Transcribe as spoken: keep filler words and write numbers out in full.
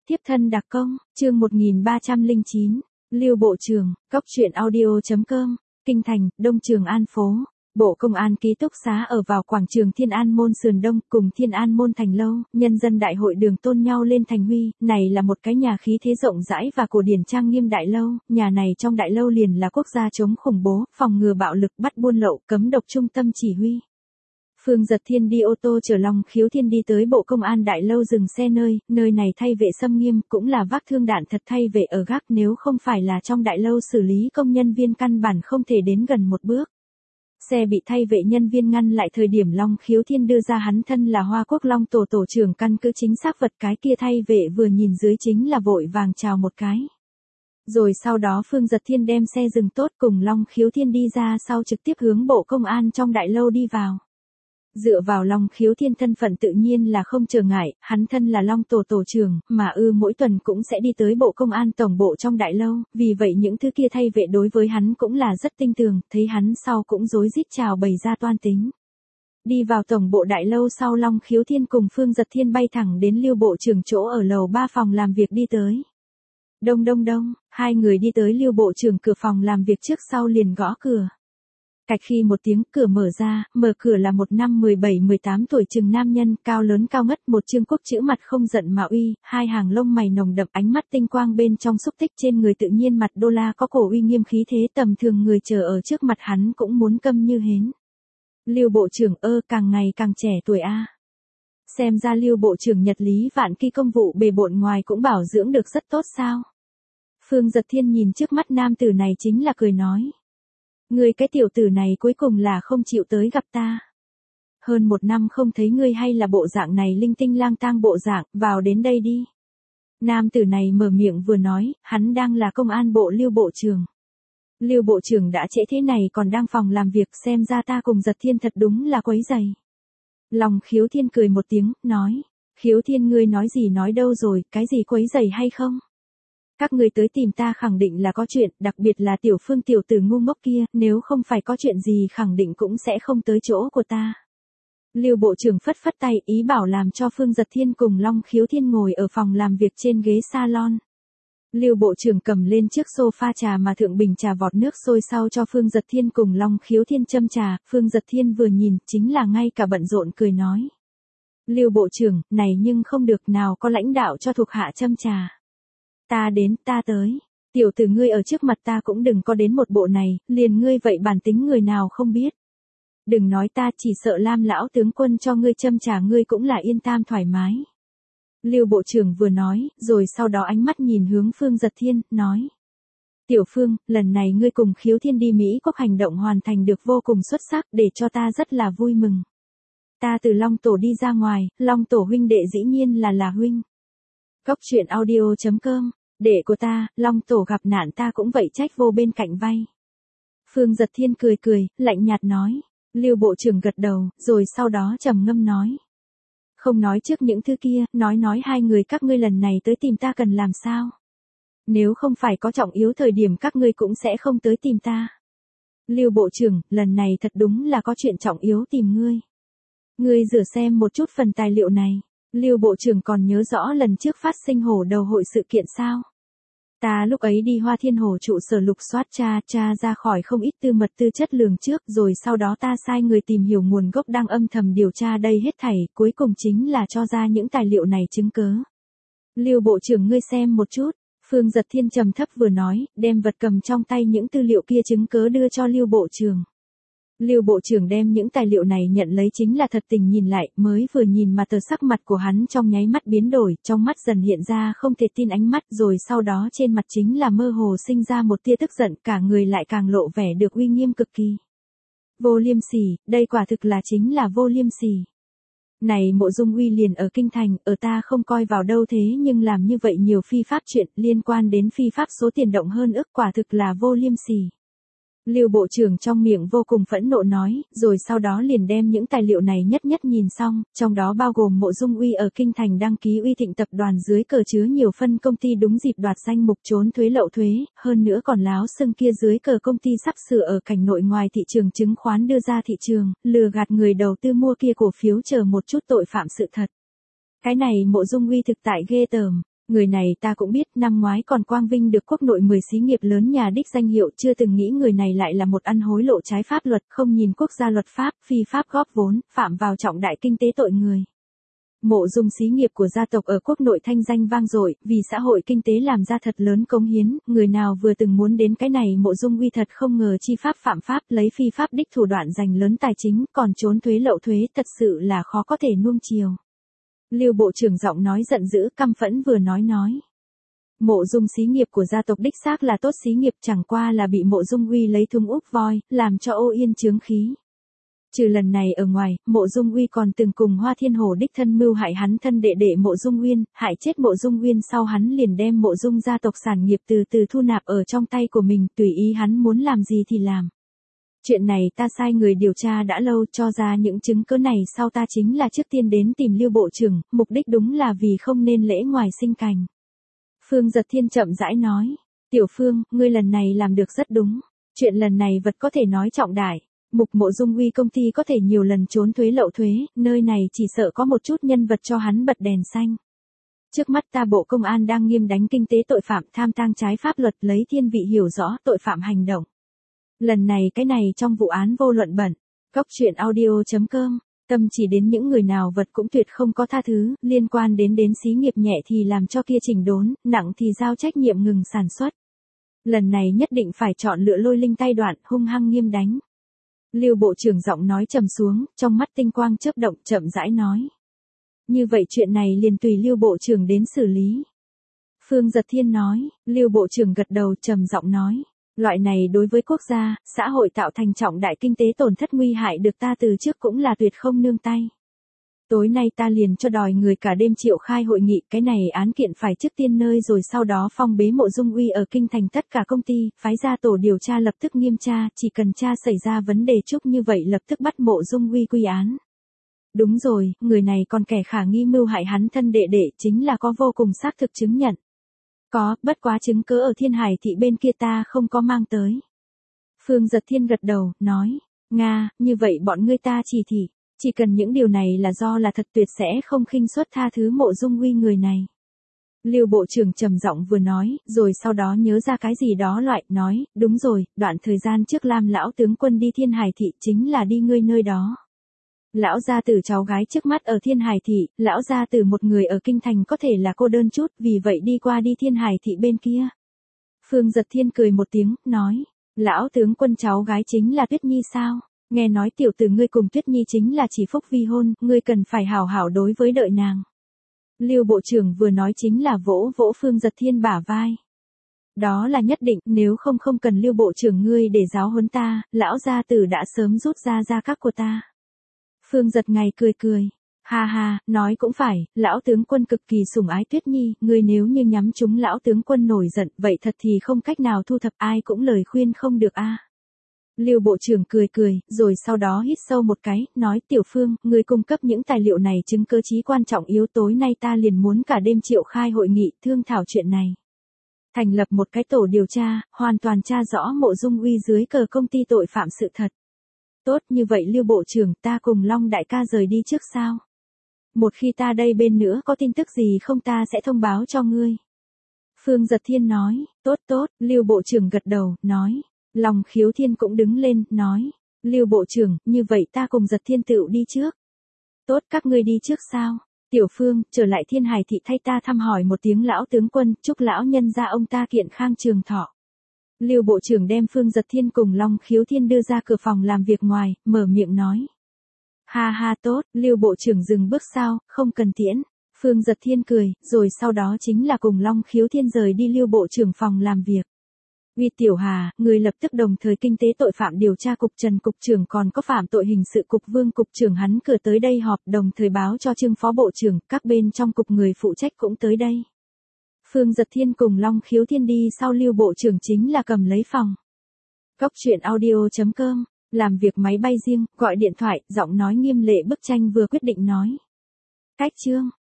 Tiếp thân đặc công, chương một nghìn ba trăm lẻ chín, Lưu Bộ Trưởng, cốc truyện audio chấm com, Kinh Thành, Đông Trường An phố. Bộ Công an ký túc xá ở vào quảng trường Thiên An Môn sườn đông cùng Thiên An Môn thành lâu, nhân dân đại hội đường tôn nhau lên thành huy, này là một cái nhà khí thế rộng rãi và cổ điển trang nghiêm đại lâu, nhà này trong đại lâu liền là quốc gia chống khủng bố, phòng ngừa bạo lực, bắt buôn lậu, cấm độc trung tâm chỉ huy. Phương Giật Thiên đi ô tô chở Long Khiếu Thiên đi tới Bộ Công an đại lâu dừng xe nơi, nơi này thay vệ xâm nghiêm, cũng là vác thương đạn thật thay vệ ở gác, nếu không phải là trong đại lâu xử lý công nhân viên căn bản không thể đến gần một bước. Xe bị thay vệ nhân viên ngăn lại thời điểm Long Khiếu Thiên đưa ra hắn thân là Hoa Quốc Long tổ tổ trưởng căn cứ chính xác vật, cái kia thay vệ vừa nhìn dưới chính là vội vàng chào một cái. Rồi sau đó Phương Giật Thiên đem xe dừng tốt cùng Long Khiếu Thiên đi ra sau trực tiếp hướng Bộ Công an trong đại lâu đi vào. Dựa vào Long Khiếu Thiên thân phận tự nhiên là không trở ngại, hắn thân là Long tổ tổ trưởng, mà ư mỗi tuần cũng sẽ đi tới Bộ Công an tổng bộ trong đại lâu, vì vậy những thứ kia thay vệ đối với hắn cũng là rất tinh tường, thấy hắn sau cũng rối rít chào bày ra toan tính. Đi vào tổng bộ đại lâu sau Long Khiếu Thiên cùng Phương Giật Thiên bay thẳng đến Lưu Bộ trưởng chỗ ở lầu ba phòng làm việc đi tới. Đông đông đông, hai người đi tới Lưu Bộ trưởng cửa phòng làm việc trước sau liền gõ cửa. Cạch khi một tiếng cửa mở ra, mở cửa là một năm mười bảy mười tám tuổi chừng nam nhân, cao lớn cao ngất, một trương quốc chữ mặt không giận mà uy, hai hàng lông mày nồng đậm, ánh mắt tinh quang bên trong xúc tích, trên người tự nhiên mặt đô la có cổ uy nghiêm khí thế, tầm thường người chờ ở trước mặt hắn cũng muốn câm như hến. Lưu Bộ trưởng ơ, càng ngày càng trẻ tuổi a. Xem ra Lưu Bộ trưởng Nhật Lý vạn kỳ công vụ bề bộn ngoài cũng bảo dưỡng được rất tốt sao? Phương Giật Thiên nhìn trước mắt nam tử này chính là cười nói. Ngươi cái tiểu tử này cuối cùng là không chịu tới gặp ta. Hơn một năm không thấy ngươi hay là bộ dạng này linh tinh lang tang bộ dạng, vào đến đây đi. Nam tử này mở miệng vừa nói, hắn đang là công an bộ Lưu Bộ trưởng. Lưu Bộ trưởng đã trễ thế này còn đang phòng làm việc, xem ra ta cùng Giật Thiên thật đúng là quấy rầy. Long Khiếu Thiên cười một tiếng, nói, Khiếu Thiên ngươi nói gì nói đâu rồi, cái gì quấy rầy hay không? Các ngươi tới tìm ta khẳng định là có chuyện, đặc biệt là tiểu Phương tiểu tử ngu ngốc kia, nếu không phải có chuyện gì khẳng định cũng sẽ không tới chỗ của ta. Lưu Bộ trưởng phất phất tay, ý bảo làm cho Phương Giật Thiên cùng Long Khiếu Thiên ngồi ở phòng làm việc trên ghế salon. Lưu Bộ trưởng cầm lên chiếc sofa trà mà thượng bình trà vọt nước sôi sau cho Phương Giật Thiên cùng Long Khiếu Thiên châm trà, Phương Giật Thiên vừa nhìn, chính là ngay cả bận rộn cười nói. Lưu Bộ trưởng, này nhưng không được, nào có lãnh đạo cho thuộc hạ châm trà. Ta đến, ta tới. Tiểu tử ngươi ở trước mặt ta cũng đừng có đến một bộ này, liền ngươi vậy bản tính người nào không biết. Đừng nói ta, chỉ sợ Lam lão tướng quân cho ngươi châm trà ngươi cũng là yên tam thoải mái. Lưu Bộ trưởng vừa nói, rồi sau đó ánh mắt nhìn hướng Phương Giật Thiên, nói. Tiểu Phương, lần này ngươi cùng Khiếu Thiên đi Mỹ Quốc hành động hoàn thành được vô cùng xuất sắc, để cho ta rất là vui mừng. Ta từ Long tổ đi ra ngoài, Long tổ huynh đệ dĩ nhiên là là huynh. Cốc truyện audio chấm com, đệ của ta, Long tổ gặp nạn ta cũng vậy trách vô bên cạnh vay. Phương Giật Thiên cười cười, lạnh nhạt nói. Lưu Bộ trưởng gật đầu, rồi sau đó trầm ngâm nói. Không nói trước những thứ kia, nói nói hai người các ngươi lần này tới tìm ta cần làm sao? Nếu không phải có trọng yếu thời điểm các ngươi cũng sẽ không tới tìm ta. Lưu Bộ trưởng, lần này thật đúng là có chuyện trọng yếu tìm ngươi. Ngươi rửa xem một chút phần tài liệu này. Lưu Bộ trưởng còn nhớ rõ lần trước phát sinh hổ đầu hội sự kiện sao? Ta lúc ấy đi Hoa Thiên Hồ trụ sở lục soát tra, tra ra khỏi không ít tư mật tư chất lường trước, rồi sau đó ta sai người tìm hiểu nguồn gốc đang âm thầm điều tra đây hết thảy, cuối cùng chính là cho ra những tài liệu này chứng cớ. Lưu Bộ trưởng ngươi xem một chút, Phương Giật Thiên trầm thấp vừa nói, đem vật cầm trong tay những tư liệu kia chứng cớ đưa cho Lưu Bộ trưởng. Lưu Bộ trưởng đem những tài liệu này nhận lấy chính là thật tình nhìn lại, mới vừa nhìn mà tờ sắc mặt của hắn trong nháy mắt biến đổi, trong mắt dần hiện ra không thể tin ánh mắt, rồi sau đó trên mặt chính là mơ hồ sinh ra một tia tức giận, cả người lại càng lộ vẻ được uy nghiêm cực kỳ. Vô liêm sỉ, đây quả thực là chính là vô liêm sỉ. Này Mộ Dung Uy liền ở kinh thành, ở ta không coi vào đâu thế nhưng làm như vậy nhiều phi pháp chuyện liên quan đến phi pháp số tiền động hơn ức, quả thực là vô liêm sỉ. Lưu Bộ trưởng trong miệng vô cùng phẫn nộ nói, rồi sau đó liền đem những tài liệu này nhất nhất nhìn xong, trong đó bao gồm Mộ Dung Uy ở kinh thành đăng ký Uy Thịnh tập đoàn dưới cờ chứa nhiều phân công ty đúng dịp đoạt danh mục trốn thuế lậu thuế, hơn nữa còn láo xưng kia dưới cờ công ty sắp sửa ở cảnh nội ngoài thị trường chứng khoán đưa ra thị trường, lừa gạt người đầu tư mua kia cổ phiếu chờ một chút tội phạm sự thật. Cái này Mộ Dung Uy thực tại ghê tởm. Người này ta cũng biết, năm ngoái còn quang vinh được quốc nội mười xí nghiệp lớn nhà đích danh hiệu, chưa từng nghĩ người này lại là một ăn hối lộ trái pháp luật, không nhìn quốc gia luật pháp, phi pháp góp vốn, phạm vào trọng đại kinh tế tội người. Mộ Dung xí nghiệp của gia tộc ở quốc nội thanh danh vang dội, vì xã hội kinh tế làm ra thật lớn cống hiến, người nào vừa từng muốn đến cái này Mộ Dung Uy thật không ngờ chi pháp phạm pháp, lấy phi pháp đích thủ đoạn giành lớn tài chính, còn trốn thuế lậu thuế, thật sự là khó có thể nuông chiều. Lưu bộ trưởng giọng nói giận dữ, căm phẫn vừa nói nói. Mộ Dung xí nghiệp của gia tộc đích xác là tốt xí nghiệp, chẳng qua là bị Mộ Dung Uy lấy thung úp voi, làm cho ô yên chướng khí. Trừ lần này ở ngoài, Mộ Dung Uy còn từng cùng Hoa Thiên Hổ đích thân mưu hại hắn thân đệ đệ Mộ Dung Uyên, hại chết Mộ Dung Uyên sau hắn liền đem Mộ Dung gia tộc sản nghiệp từ từ thu nạp ở trong tay của mình, tùy ý hắn muốn làm gì thì làm. Chuyện này ta sai người điều tra đã lâu, cho ra những chứng cứ này sau ta chính là trước tiên đến tìm Lưu bộ trưởng, mục đích đúng là vì không nên lễ ngoài sinh cành. Phương Giật Thiên chậm rãi nói, Tiểu Phương, ngươi lần này làm được rất đúng, chuyện lần này vật có thể nói trọng đại. Mục Mộ Dung Uy công ty có thể nhiều lần trốn thuế lậu thuế, nơi này chỉ sợ có một chút nhân vật cho hắn bật đèn xanh. Trước mắt ta Bộ Công an đang nghiêm đánh kinh tế tội phạm tham tang trái pháp luật, lấy thiên vị hiểu rõ tội phạm hành động. Lần này cái này trong vụ án vô luận bẩn. Cóc truyện audio chấm com, tâm chỉ đến những người nào vật cũng tuyệt không có tha thứ, liên quan đến đến xí nghiệp nhẹ thì làm cho kia chỉnh đốn, nặng thì giao trách nhiệm ngừng sản xuất. Lần này nhất định phải chọn lựa lôi linh tay đoạn, hung hăng nghiêm đánh. Lưu bộ trưởng giọng nói trầm xuống, trong mắt tinh quang chớp động, chậm rãi nói. Như vậy chuyện này liền tùy Lưu bộ trưởng đến xử lý. Phương Giật Thiên nói, Lưu bộ trưởng gật đầu trầm giọng nói. Loại này đối với quốc gia, xã hội tạo thành trọng đại kinh tế tổn thất nguy hại được ta từ trước cũng là tuyệt không nương tay. Tối nay ta liền cho đòi người cả đêm triệu khai hội nghị, cái này án kiện phải trước tiên nơi rồi sau đó phong bế Mộ Dung Uy ở kinh thành tất cả công ty, phái ra tổ điều tra lập tức nghiêm tra, chỉ cần tra xảy ra vấn đề chút như vậy lập tức bắt Mộ Dung Uy quy án. Đúng rồi, người này còn kẻ khả nghi mưu hại hắn thân đệ đệ, chính là có vô cùng xác thực chứng nhận. Có, bất quá chứng cứ ở Thiên Hải thị bên kia ta không có mang tới. Phương Giật Thiên gật đầu, nói, Nga, như vậy bọn ngươi ta chỉ thị. Chỉ cần những điều này là do là thật tuyệt sẽ không khinh suất tha thứ Mộ Dung Uy người này. Lưu bộ trưởng trầm giọng vừa nói, rồi sau đó nhớ ra cái gì đó loại, nói, đúng rồi, đoạn thời gian trước Lam lão tướng quân đi Thiên Hải thị chính là đi ngươi nơi đó. Lão gia tử cháu gái trước mắt ở Thiên Hải thị, lão gia tử một người ở kinh thành có thể là cô đơn chút, vì vậy đi qua đi Thiên Hải thị bên kia. Phương Giật Thiên cười một tiếng, nói, lão tướng quân cháu gái chính là Tuyết Nhi sao? Nghe nói tiểu tử ngươi cùng Tuyết Nhi chính là chỉ phúc vi hôn, ngươi cần phải hảo hảo đối với đợi nàng. Lưu bộ trưởng vừa nói chính là vỗ vỗ Phương Giật Thiên bả vai. Đó là nhất định, nếu không không cần Lưu bộ trưởng ngươi để giáo huấn ta, lão gia tử đã sớm rút ra gia các của ta. Phương Giật ngày cười cười. Ha ha, nói cũng phải, lão tướng quân cực kỳ sủng ái Tuyết Nhi, ngươi nếu như nhắm trúng lão tướng quân nổi giận, vậy thật thì không cách nào thu thập, ai cũng lời khuyên không được a. À. Lưu bộ trưởng cười cười, rồi sau đó hít sâu một cái, nói Tiểu Phương, ngươi cung cấp những tài liệu này chứng cứ chí quan trọng yếu, tối nay ta liền muốn cả đêm triệu khai hội nghị thương thảo chuyện này. Thành lập một cái tổ điều tra, hoàn toàn tra rõ Mộ Dung Uy dưới cờ công ty tội phạm sự thật. Tốt như vậy Lưu bộ trưởng, ta cùng Long đại ca rời đi trước sao? Một khi ta đây bên nữa có tin tức gì không ta sẽ thông báo cho ngươi. Phương Giật Thiên nói, tốt tốt, Lưu bộ trưởng gật đầu, nói. Long Khiếu Thiên cũng đứng lên, nói. Lưu bộ trưởng, như vậy ta cùng Giật Thiên tựu đi trước. Tốt, các ngươi đi trước sao? Tiểu Phương, trở lại Thiên Hải thị thay ta thăm hỏi một tiếng lão tướng quân, chúc lão nhân gia ông ta kiện khang trường thọ. Lưu bộ trưởng đem Phương Giật Thiên cùng Long Khiếu Thiên đưa ra cửa phòng làm việc ngoài, mở miệng nói. Ha ha tốt, Lưu bộ trưởng dừng bước sao, không cần tiễn. Phương Giật Thiên cười, rồi sau đó chính là cùng Long Khiếu Thiên rời đi Lưu bộ trưởng phòng làm việc. Uy Tiểu Hà, người lập tức đồng thời kinh tế tội phạm điều tra cục Trần cục trưởng còn có phạm tội hình sự cục Vương cục trưởng hắn cửa tới đây họp, đồng thời báo cho Trương phó bộ trưởng, các bên trong cục người phụ trách cũng tới đây. Phương Giật Thiên cùng Long Khiếu Thiên đi sau Lưu bộ trưởng chính là cầm lấy phòng. Cóc truyện audio chấm com, làm việc máy bay riêng, gọi điện thoại, giọng nói nghiêm lệ bức tranh vừa quyết định nói. Cách chương